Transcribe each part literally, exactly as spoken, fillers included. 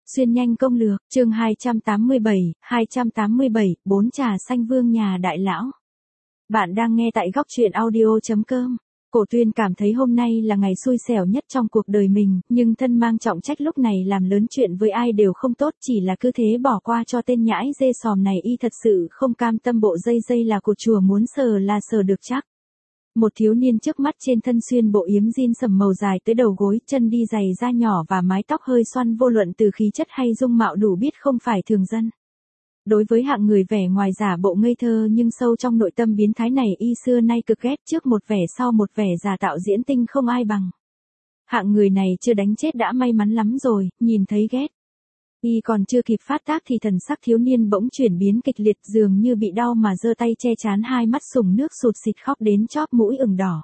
Xuyên nhanh công lược, chương hai trăm tám mươi bảy, hai trăm tám mươi bảy, bốn trà xanh vương nhà đại lão. Bạn đang nghe tại góc truyện audio chấm com. Cổ Tuyên cảm thấy hôm nay là ngày xui xẻo nhất trong cuộc đời mình, nhưng thân mang trọng trách lúc này làm lớn chuyện với ai đều không tốt, chỉ là cứ thế bỏ qua cho tên nhãi dê sòm này. Y thật sự không cam tâm bộ dây dây là cột chùa, muốn sờ là sờ được chắc. Một thiếu niên trước mắt trên thân xuyên bộ yếm jean sầm màu dài tới đầu gối, chân đi giày da nhỏ và mái tóc hơi xoăn, vô luận từ khí chất hay dung mạo đủ biết không phải thường dân. Đối với hạng người vẻ ngoài giả bộ ngây thơ nhưng sâu trong nội tâm biến thái này, y xưa nay cực ghét, trước một vẻ sau một vẻ, giả tạo diễn tinh không ai bằng. Hạng người này chưa đánh chết đã may mắn lắm rồi, nhìn thấy ghét. Y còn chưa kịp phát tác thì thần sắc thiếu niên bỗng chuyển biến kịch liệt, dường như bị đau mà giơ tay che trán, hai mắt sùng nước sụt sịt khóc đến chóp mũi ửng đỏ.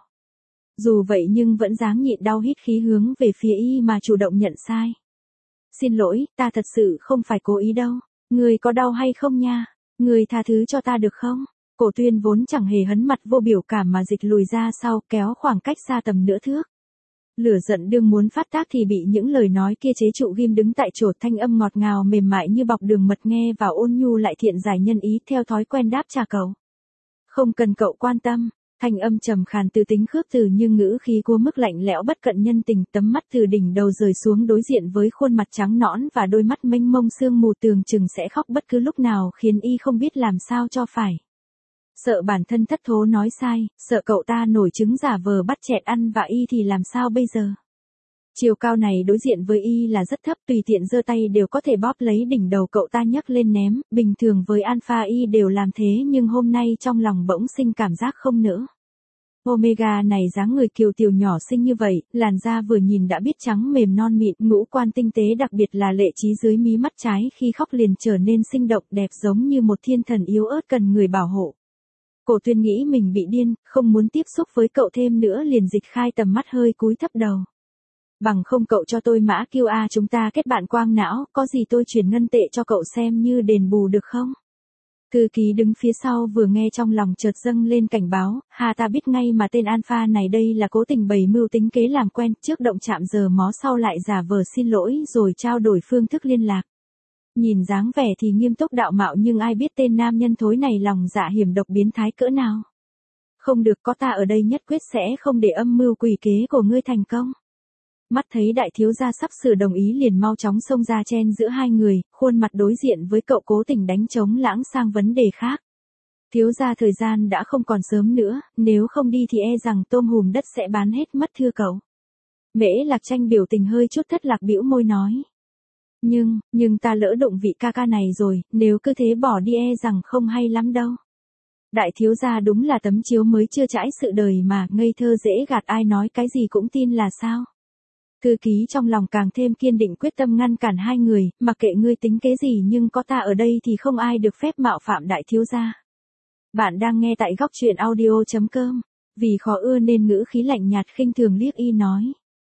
Dù vậy nhưng vẫn dáng nhịn đau, hít khí hướng về phía y mà chủ động nhận sai. Xin lỗi, ta thật sự không phải cố ý đâu. Người có đau hay không nha? Người tha thứ cho ta được không? Cổ Tuyên vốn chẳng hề hấn mặt vô biểu cảm mà dịch lùi ra sau, kéo khoảng cách xa tầm nửa thước. Lửa giận đương muốn phát tác thì bị những lời nói kia chế trụ, ghim đứng tại chỗ, thanh âm ngọt ngào mềm mại như bọc đường mật, nghe vào ôn nhu lại thiện giải nhân ý, theo thói quen đáp trả cậu. Không cần cậu quan tâm. Thanh âm trầm khàn từ tính khước từ nhưng ngữ khí cua mức lạnh lẽo bất cận nhân tình, tấm mắt từ đỉnh đầu rời xuống đối diện với khuôn mặt trắng nõn và đôi mắt mênh mông sương mù, tường chừng sẽ khóc bất cứ lúc nào, khiến y không biết làm sao cho phải. Sợ bản thân thất thố nói sai, sợ cậu ta nổi trứng giả vờ bắt chẹt ăn vạ y thì làm sao bây giờ? Chiều cao này đối diện với y là rất thấp, tùy tiện giơ tay đều có thể bóp lấy đỉnh đầu cậu ta nhấc lên ném, bình thường với Alpha y đều làm thế, nhưng hôm nay trong lòng bỗng sinh cảm giác không nỡ. Omega này dáng người kiều tiểu nhỏ xinh như vậy, làn da vừa nhìn đã biết trắng mềm non mịn, ngũ quan tinh tế, đặc biệt là lệ trí dưới mí mắt trái, khi khóc liền trở nên sinh động đẹp giống như một thiên thần yếu ớt cần người bảo hộ. Cổ Tuyên nghĩ mình bị điên, không muốn tiếp xúc với cậu thêm nữa, liền dịch khai tầm mắt, hơi cúi thấp đầu. Bằng không cậu cho tôi mã quy rờ chúng ta kết bạn quang não, có gì tôi chuyển ngân tệ cho cậu xem như đền bù được không? Thư ký đứng phía sau vừa nghe trong lòng chợt dâng lên cảnh báo, hà ta biết ngay mà tên Alpha này đây là cố tình bày mưu tính kế làm quen, trước động chạm giờ mó sau lại giả vờ xin lỗi rồi trao đổi phương thức liên lạc. Nhìn dáng vẻ thì nghiêm túc đạo mạo, nhưng ai biết tên nam nhân thối này lòng dạ hiểm độc biến thái cỡ nào. Không được, có ta ở đây nhất quyết sẽ không để âm mưu quỷ kế của ngươi thành công. Mắt thấy đại thiếu gia sắp sửa đồng ý liền mau chóng xông ra chen giữa hai người, khuôn mặt đối diện với cậu cố tình đánh trống lãng sang vấn đề khác. Thiếu gia, thời gian đã không còn sớm nữa, nếu không đi thì e rằng tôm hùm đất sẽ bán hết mất thưa cậu. Mễ Lạc Tranh biểu tình hơi chút thất lạc, bĩu môi nói. Nhưng, nhưng ta lỡ đụng vị ca ca này rồi, nếu cứ thế bỏ đi e rằng không hay lắm đâu. Đại thiếu gia đúng là tấm chiếu mới chưa trải sự đời mà, ngây thơ dễ gạt, ai nói cái gì cũng tin là sao. Thư ký trong lòng càng thêm kiên định, quyết tâm ngăn cản hai người, mặc kệ ngươi tính kế gì nhưng có ta ở đây thì không ai được phép mạo phạm đại thiếu gia. Bạn đang nghe tại góc truyện audio chấm com. Vì khó ưa nên ngữ khí lạnh nhạt khinh thường liếc y nói.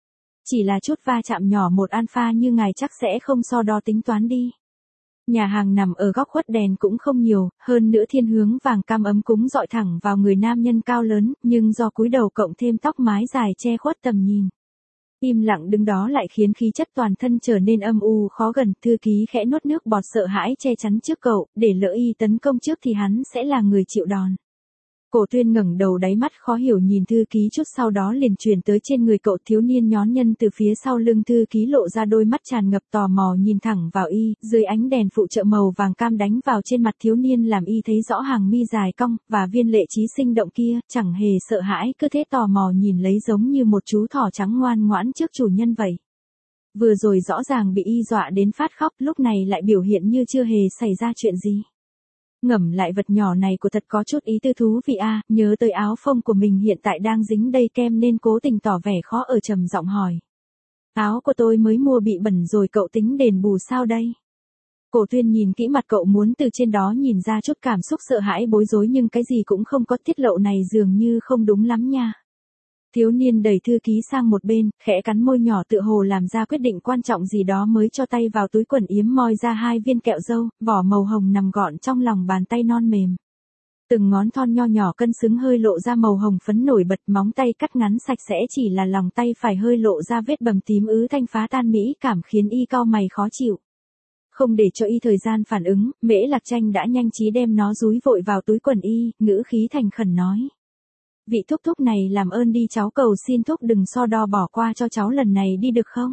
Chỉ là chút va chạm nhỏ, một Alpha như ngài chắc sẽ không so đo tính toán đi. Nhà hàng nằm ở góc khuất, đèn cũng không nhiều, hơn nữa thiên hướng vàng cam ấm cúng dọi thẳng vào người nam nhân cao lớn, nhưng do cúi đầu cộng thêm tóc mái dài che khuất tầm nhìn. Im lặng đứng đó lại khiến khí chất toàn thân trở nên âm u khó gần. Thư ký khẽ nuốt nước bọt, sợ hãi che chắn trước cậu, để lỡ y tấn công trước thì hắn sẽ là người chịu đòn. Cổ Tuyên ngẩng đầu, đáy mắt khó hiểu nhìn thư ký chút sau đó liền chuyển tới trên người cậu. Thiếu niên nhón nhân từ phía sau lưng thư ký lộ ra đôi mắt tràn ngập tò mò nhìn thẳng vào y, dưới ánh đèn phụ trợ màu vàng cam đánh vào trên mặt thiếu niên làm y thấy rõ hàng mi dài cong và viên lệ trí sinh động kia, chẳng hề sợ hãi, cứ thế tò mò nhìn lấy giống như một chú thỏ trắng ngoan ngoãn trước chủ nhân vậy. Vừa rồi rõ ràng bị y dọa đến phát khóc, lúc này lại biểu hiện như chưa hề xảy ra chuyện gì. Ngẫm lại vật nhỏ này của thật có chút ý tư thú vị a, nhớ tới áo phông của mình hiện tại đang dính đầy kem nên cố tình tỏ vẻ khó ở, trầm giọng hỏi. Áo của tôi mới mua bị bẩn rồi, cậu tính đền bù sao đây? Cổ Tuyên nhìn kỹ mặt cậu, muốn từ trên đó nhìn ra chút cảm xúc sợ hãi bối rối nhưng cái gì cũng không có, tiết lộ này dường như không đúng lắm nha. Thiếu niên đẩy thư ký sang một bên, khẽ cắn môi nhỏ tựa hồ làm ra quyết định quan trọng gì đó mới cho tay vào túi quần yếm moi ra hai viên kẹo dâu, vỏ màu hồng nằm gọn trong lòng bàn tay non mềm. Từng ngón thon nho nhỏ cân xứng hơi lộ ra màu hồng phấn nổi bật, móng tay cắt ngắn sạch sẽ, chỉ là lòng tay phải hơi lộ ra vết bầm tím ứ thanh phá tan mỹ cảm khiến y cau mày khó chịu. Không để cho y thời gian phản ứng, Mễ Lạc Tranh đã nhanh trí đem nó dúi vội vào túi quần y, ngữ khí thành khẩn nói. Vị thúc thúc này làm ơn đi, cháu cầu xin thúc đừng so đo bỏ qua cho cháu lần này đi được không?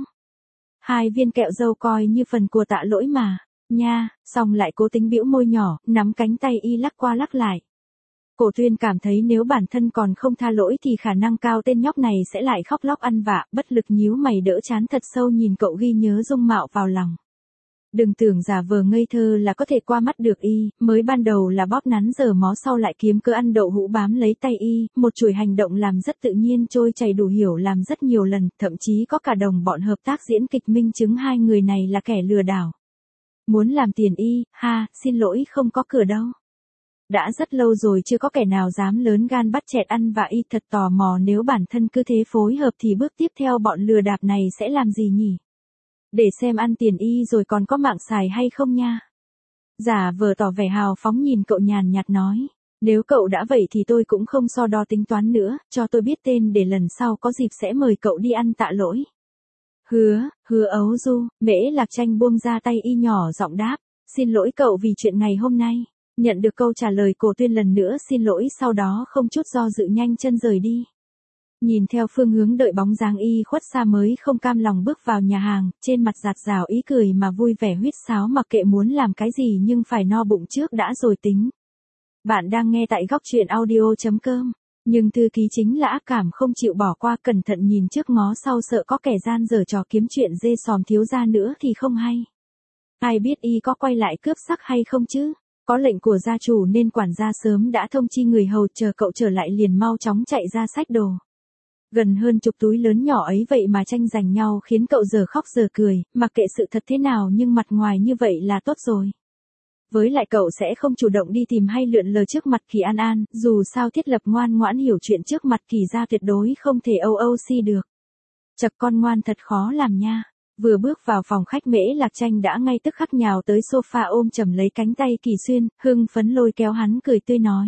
Hai viên kẹo dâu coi như phần của tạ lỗi mà, nha, xong lại cố tính bĩu môi nhỏ, nắm cánh tay y lắc qua lắc lại. Cổ Tuyên cảm thấy nếu bản thân còn không tha lỗi thì khả năng cao tên nhóc này sẽ lại khóc lóc ăn vạ, bất lực nhíu mày đỡ chán thật sâu nhìn cậu ghi nhớ dung mạo vào lòng. Đừng tưởng giả vờ ngây thơ là có thể qua mắt được y, mới ban đầu là bóp nắn giờ mó sau lại kiếm cớ ăn đậu hũ bám lấy tay y, một chuỗi hành động làm rất tự nhiên trôi chảy đủ hiểu làm rất nhiều lần, thậm chí có cả đồng bọn hợp tác diễn kịch minh chứng hai người này là kẻ lừa đảo. Muốn làm tiền y, ha, xin lỗi không có cửa đâu. Đã rất lâu rồi chưa có kẻ nào dám lớn gan bắt chẹt ăn và y thật tò mò nếu bản thân cứ thế phối hợp thì bước tiếp theo bọn lừa đạp này sẽ làm gì nhỉ? Để xem ăn tiền y rồi còn có mạng xài hay không nha. Giả vờ tỏ vẻ hào phóng nhìn cậu nhàn nhạt nói. Nếu cậu đã vậy thì tôi cũng không so đo tính toán nữa, cho tôi biết tên để lần sau có dịp sẽ mời cậu đi ăn tạ lỗi. Hứa, hứa ấu du, Mễ Lạc Tranh buông ra tay y nhỏ giọng đáp. Xin lỗi cậu vì chuyện ngày hôm nay. Nhận được câu trả lời Cổ Tuyên lần nữa xin lỗi sau đó không chút do dự nhanh chân rời đi. Nhìn theo phương hướng đợi bóng dáng y khuất xa mới không cam lòng bước vào nhà hàng, trên mặt dạt dào ý cười mà vui vẻ huýt sáo mặc kệ muốn làm cái gì nhưng phải no bụng trước đã rồi tính. Bạn đang nghe tại góc truyện audio chấm com, nhưng thư ký chính là ác cảm không chịu bỏ qua, cẩn thận nhìn trước ngó sau sợ có kẻ gian giở trò kiếm chuyện dê sòm thiếu gia nữa thì không hay. Ai biết y có quay lại cướp sắc hay không chứ? Có lệnh của gia chủ nên quản gia sớm đã thông chi người hầu chờ cậu trở lại liền mau chóng chạy ra xách đồ. Gần hơn chục túi lớn nhỏ ấy vậy mà tranh giành nhau khiến cậu giờ khóc giờ cười, mặc kệ sự thật thế nào nhưng mặt ngoài như vậy là tốt rồi. Với lại cậu sẽ không chủ động đi tìm hay lượn lờ trước mặt Kỳ An An, dù sao thiết lập ngoan ngoãn hiểu chuyện trước mặt Kỳ gia tuyệt đối không thể âu âu si được. Chật con ngoan thật khó làm nha. Vừa bước vào phòng khách Mễ Lạc Tranh đã ngay tức khắc nhào tới sofa ôm chầm lấy cánh tay Kỳ Xuyên, hưng phấn lôi kéo hắn cười tươi nói.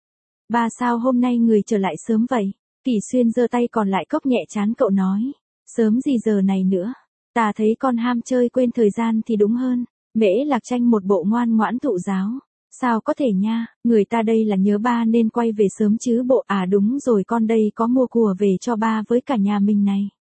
Ba sao hôm nay người trở lại sớm vậy? Kỳ Xuyên giơ tay còn lại cốc nhẹ trán cậu nói. Sớm gì giờ này nữa? Ta thấy con ham chơi quên thời gian thì đúng hơn. Mễ Lạc Tranh một bộ ngoan ngoãn thụ giáo. Sao có thể nha, người ta đây là nhớ ba nên quay về sớm chứ bộ. À đúng rồi, con đây có mua của về cho ba với cả nhà mình này.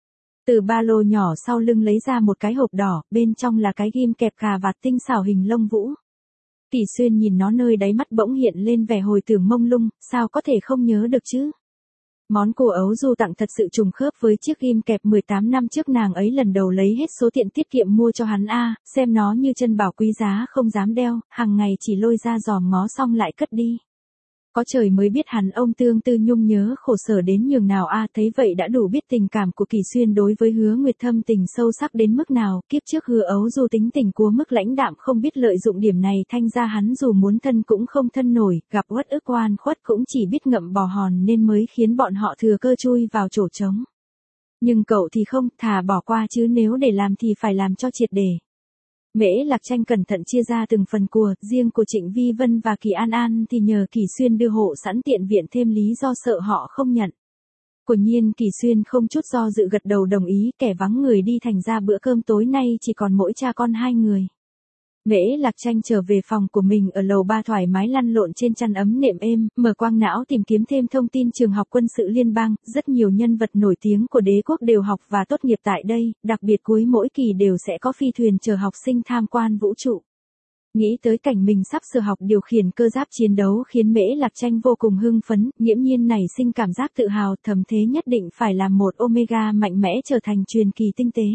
Từ ba lô nhỏ sau lưng lấy ra một cái hộp đỏ, bên trong là cái ghim kẹp cà vạt tinh xảo hình lông vũ. Kỳ Xuyên nhìn nó nơi đáy mắt bỗng hiện lên vẻ hồi tưởng mông lung, sao có thể không nhớ được chứ? Món cô ấu du tặng thật sự trùng khớp với chiếc ghim kẹp mười tám năm trước nàng ấy lần đầu lấy hết số tiền tiết kiệm mua cho hắn a, xem nó như chân bảo quý giá không dám đeo, hàng ngày chỉ lôi ra dòm ngó xong lại cất đi. Có trời mới biết hắn ông tương tư nhung nhớ khổ sở đến nhường nào a, thấy vậy đã đủ biết tình cảm của Kỳ Xuyên đối với Hứa Nguyệt thâm tình sâu sắc đến mức nào, kiếp trước Hứa ấu du tính tình cua mức lãnh đạm không biết lợi dụng điểm này thanh ra hắn dù muốn thân cũng không thân nổi, gặp uất ức oan khuất cũng chỉ biết ngậm bò hòn nên mới khiến bọn họ thừa cơ chui vào chỗ trống. Nhưng cậu thì không, thà bỏ qua chứ nếu để làm thì phải làm cho triệt để. Mễ Lạc Tranh cẩn thận chia ra từng phần của, riêng của Trịnh Vi Vân và Kỳ An An thì nhờ Kỳ Xuyên đưa hộ sẵn tiện viện thêm lý do sợ họ không nhận. Quả nhiên Kỳ Xuyên không chút do dự gật đầu đồng ý, kẻ vắng người đi thành ra bữa cơm tối nay chỉ còn mỗi cha con hai người. Mễ Lạc Tranh trở về phòng của mình ở lầu ba thoải mái lăn lộn trên chăn ấm nệm êm, mở quang não tìm kiếm thêm thông tin trường học quân sự liên bang, rất nhiều nhân vật nổi tiếng của đế quốc đều học và tốt nghiệp tại đây, đặc biệt cuối mỗi kỳ đều sẽ có phi thuyền chở học sinh tham quan vũ trụ. Nghĩ tới cảnh mình sắp sửa học điều khiển cơ giáp chiến đấu khiến Mễ Lạc Tranh vô cùng hưng phấn, nghiễm nhiên nảy sinh cảm giác tự hào thầm thế nhất định phải làm một Omega mạnh mẽ trở thành truyền kỳ tinh tế.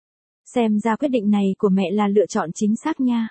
Xem ra quyết định này của mẹ là lựa chọn chính xác nha.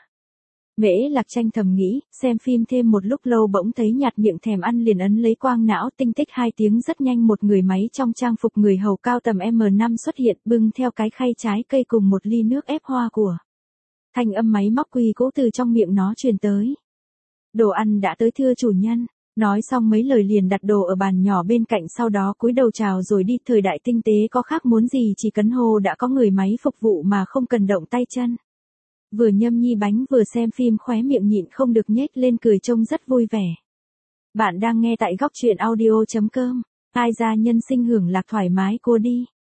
Mễ Lạc Tranh thầm nghĩ, xem phim thêm một lúc lâu bỗng thấy nhạt miệng thèm ăn liền ấn lấy quang não tinh tích hai tiếng rất nhanh một người máy trong trang phục người hầu cao tầm em năm xuất hiện bưng theo cái khay trái cây cùng một ly nước ép hoa của. Thanh âm máy móc quy cũ từ trong miệng nó truyền tới. Đồ ăn đã tới thưa chủ nhân. Nói xong mấy lời liền đặt đồ ở bàn nhỏ bên cạnh sau đó cúi đầu chào rồi đi. Thời đại tinh tế có khác muốn gì chỉ cấn hô đã có người máy phục vụ mà không cần động tay chân. Vừa nhâm nhi bánh vừa xem phim khóe miệng nhịn không được nhếch lên cười trông rất vui vẻ. Bạn đang nghe tại góc truyện audio chấm com. Ai ra nhân sinh hưởng lạc thoải mái cô đi.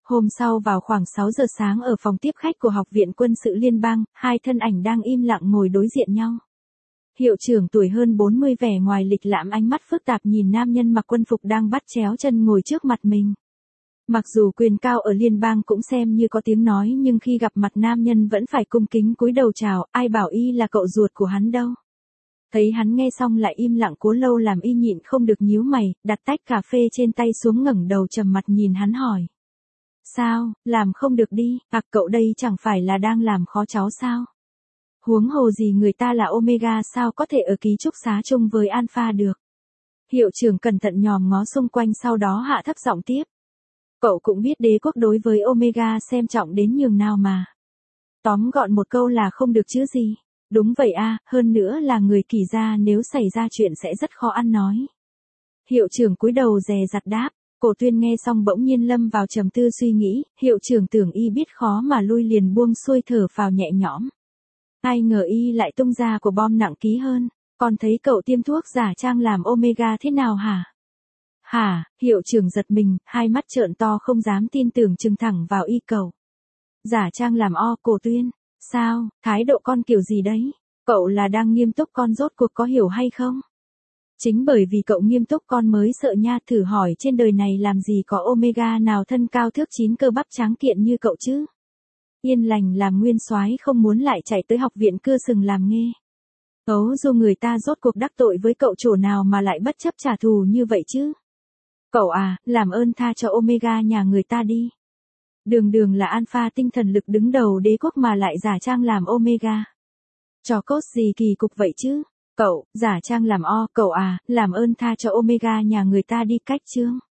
Hôm sau vào khoảng sáu giờ sáng ở phòng tiếp khách của Học viện Quân sự Liên bang, hai thân ảnh đang im lặng ngồi đối diện nhau. Hiệu trưởng tuổi hơn bốn mươi vẻ ngoài lịch lãm ánh mắt phức tạp nhìn nam nhân mặc quân phục đang bắt chéo chân ngồi trước mặt mình. Mặc dù quyền cao ở liên bang cũng xem như có tiếng nói nhưng khi gặp mặt nam nhân vẫn phải cung kính cúi đầu chào, ai bảo y là cậu ruột của hắn đâu. Thấy hắn nghe xong lại im lặng cố lâu làm y nhịn không được nhíu mày, đặt tách cà phê trên tay xuống ngẩng đầu trầm mặt nhìn hắn hỏi. Sao, làm không được đi, à cậu đây chẳng phải là đang làm khó cháu sao? Huống hồ gì người ta là Omega sao có thể ở ký túc xá chung với Alpha được. Hiệu trưởng cẩn thận nhòm ngó xung quanh sau đó hạ thấp giọng tiếp. Cậu cũng biết đế quốc đối với Omega xem trọng đến nhường nào mà. Tóm gọn một câu là không được chứ gì. Đúng vậy a, hơn nữa là người kỳ gia nếu xảy ra chuyện sẽ rất khó ăn nói. Hiệu trưởng cúi đầu dè dặt đáp, Cổ Tuyên nghe xong bỗng nhiên lâm vào trầm tư suy nghĩ, hiệu trưởng tưởng y biết khó mà lui liền buông xuôi thở phào nhẹ nhõm. Ai ngờ y lại tung ra của bom nặng ký hơn, còn thấy cậu tiêm thuốc giả trang làm Omega thế nào hả? Hả, hiệu trưởng giật mình, hai mắt trợn to không dám tin tưởng trừng thẳng vào y cậu. Giả trang làm O, Cổ Tuyên. Sao, thái độ con kiểu gì đấy? Cậu là đang nghiêm túc con rốt cuộc có hiểu hay không? Chính bởi vì cậu nghiêm túc con mới sợ nha, thử hỏi trên đời này làm gì có Omega nào thân cao thước chín cơ bắp tráng kiện như cậu chứ? Yên lành làm nguyên soái không muốn lại chạy tới học viện cưa sừng làm nghê. Ấu dù người ta rốt cuộc đắc tội với cậu chỗ nào mà lại bất chấp trả thù như vậy chứ? Cậu à, làm ơn tha cho Omega nhà người ta đi. Đường đường là Alpha tinh thần lực đứng đầu đế quốc mà lại giả trang làm Omega. Trò cốt gì kỳ cục vậy chứ? Cậu, giả trang làm O, cậu à, làm ơn tha cho Omega nhà người ta đi cách chương.